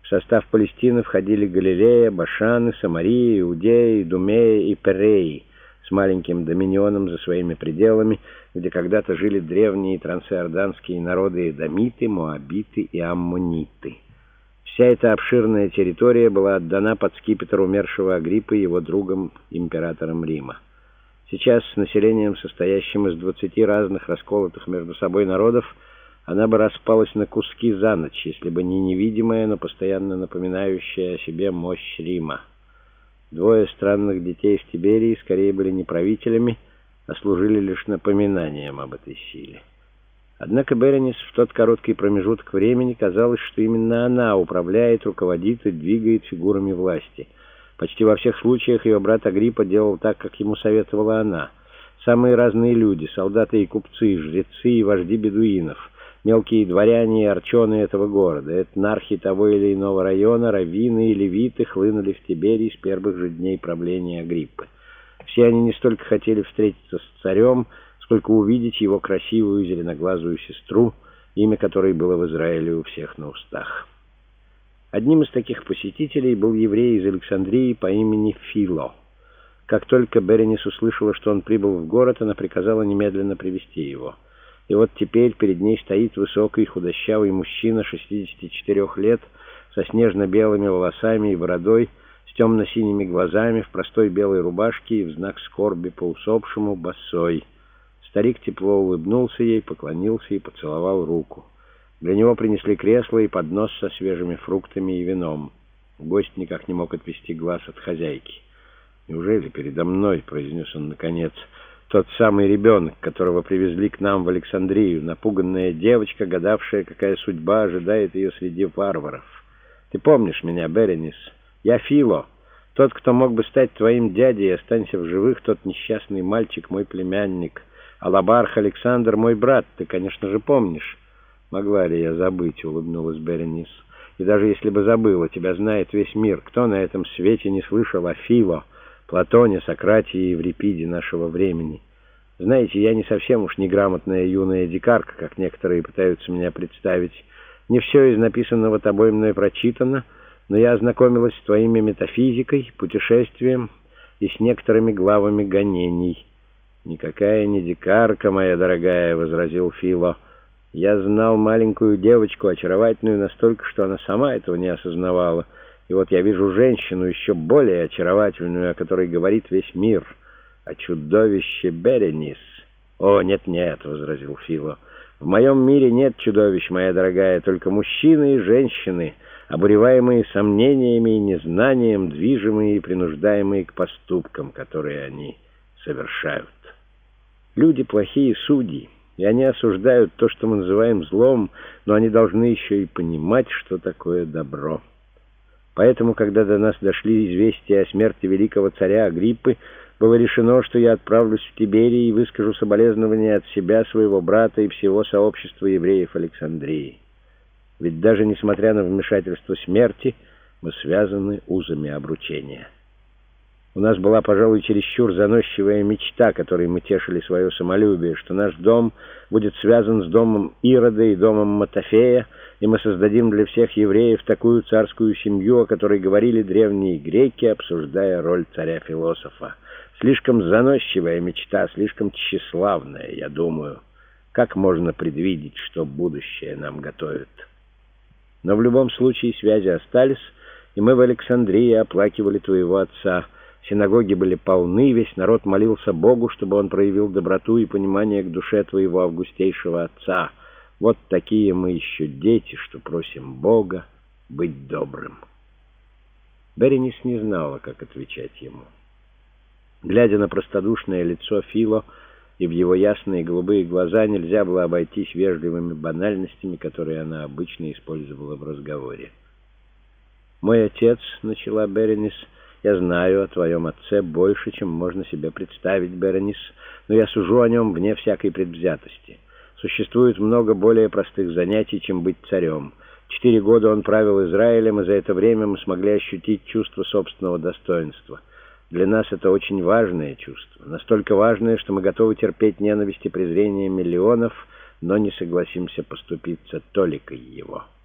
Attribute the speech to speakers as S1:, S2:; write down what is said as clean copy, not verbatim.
S1: В состав Палестины входили Галилея, Башан, Самария, Иудея, Идумея и Переи с маленьким доминионом за своими пределами, где когда-то жили древние трансиорданские народы эдомиты, моабиты и аммониты. Вся эта обширная территория была отдана под скипетр умершего Агриппы его другом, императором Рима. Сейчас с населением, состоящим из 20 разных расколотых между собой народов, она бы распалась на куски за ночь, если бы не невидимая, но постоянно напоминающая о себе мощь Рима. Двое странных детей в Тиберии скорее были не правителями, а служили лишь напоминанием об этой силе. Однако Беренис в тот короткий промежуток времени казалось, что именно она управляет, руководит и двигает фигурами власти. Почти во всех случаях ее брат Агриппа делал так, как ему советовала она. Самые разные люди, солдаты и купцы, жрецы и вожди бедуинов, мелкие дворяне и арчоны этого города, этнархи того или иного района, раввины и левиты хлынули в Тиберий с первых же дней правления Агриппы. Все они не столько хотели встретиться с царем, сколько увидеть его красивую зеленоглазую сестру, имя которой было в Израиле у всех на устах. Одним из таких посетителей был еврей из Александрии по имени Фило. Как только Беренис услышала, что он прибыл в город, она приказала немедленно привести его. И вот теперь перед ней стоит высокий худощавый мужчина 64 лет, со снежно-белыми волосами и бородой, с темно-синими глазами, в простой белой рубашке и в знак скорби по усопшему босой. Старик тепло улыбнулся ей, поклонился и поцеловал руку. Для него принесли кресло и поднос со свежими фруктами и вином. Гость никак не мог отвести глаз от хозяйки. «Неужели передо мной, — произнес он наконец, — тот самый ребенок, которого привезли к нам в Александрию, напуганная девочка, гадавшая, какая судьба ожидает ее среди варваров? Ты помнишь меня, Беренис? Я Фило, тот, кто мог бы стать твоим дядей, и останься в живых тот несчастный мальчик, мой племянник. Алабарх Александр, мой брат, ты, конечно же, помнишь». «Могла ли я забыть?» — улыбнулась Беренис. «И даже если бы забыла, тебя знает весь мир. Кто на этом свете не слышал о Фило, Платоне, Сократе и Еврипиде нашего времени? Знаете, я не совсем уж неграмотная юная дикарка, как некоторые пытаются меня представить. Не все из написанного тобой мной прочитано, но я ознакомилась с твоими метафизикой, путешествием и с некоторыми главами гонений». «Никакая не дикарка, моя дорогая», — возразил Фило. «Я знал маленькую девочку, очаровательную настолько, что она сама этого не осознавала. И вот я вижу женщину еще более очаровательную, о которой говорит весь мир, о чудовище Беренис». «О, нет-нет», — возразил Фило, — «в моем мире нет чудовищ, моя дорогая, только мужчины и женщины, обуреваемые сомнениями и незнанием, движимые и принуждаемые к поступкам, которые они совершают. Люди плохие судьи, и они осуждают то, что мы называем злом, но они должны еще и понимать, что такое добро. Поэтому, когда до нас дошли известия о смерти великого царя Агриппы, было решено, что я отправлюсь в Тиберий и выскажу соболезнования от себя, своего брата и всего сообщества евреев Александрии. Ведь даже несмотря на вмешательство смерти, мы связаны узами обручения. У нас была, пожалуй, чересчур заносчивая мечта, которой мы тешили свое самолюбие, что наш дом будет связан с домом Ирода и домом Матофея, и мы создадим для всех евреев такую царскую семью, о которой говорили древние греки, обсуждая роль царя-философа. Слишком заносчивая мечта, слишком тщеславная, я думаю. Как можно предвидеть, что будущее нам готовит? Но в любом случае связи остались, и мы в Александрии оплакивали твоего отца. Синагоги были полны, весь народ молился Богу, чтобы он проявил доброту и понимание к душе твоего августейшего отца. Вот такие мы еще дети, что просим Бога быть добрым». Беренис не знала, как отвечать ему. Глядя на простодушное лицо Фило и в его ясные голубые глаза, нельзя было обойтись вежливыми банальностями, которые она обычно использовала в разговоре. «Мой отец, — начала Беренис, — я знаю о твоем отце больше, чем можно себе представить, Беренис, но я сужу о нем вне всякой предвзятости. Существует много более простых занятий, чем быть царем. 4 года он правил Израилем, и за это время мы смогли ощутить чувство собственного достоинства. Для нас это очень важное чувство, настолько важное, что мы готовы терпеть ненависть и презрение миллионов, но не согласимся поступиться толикой его».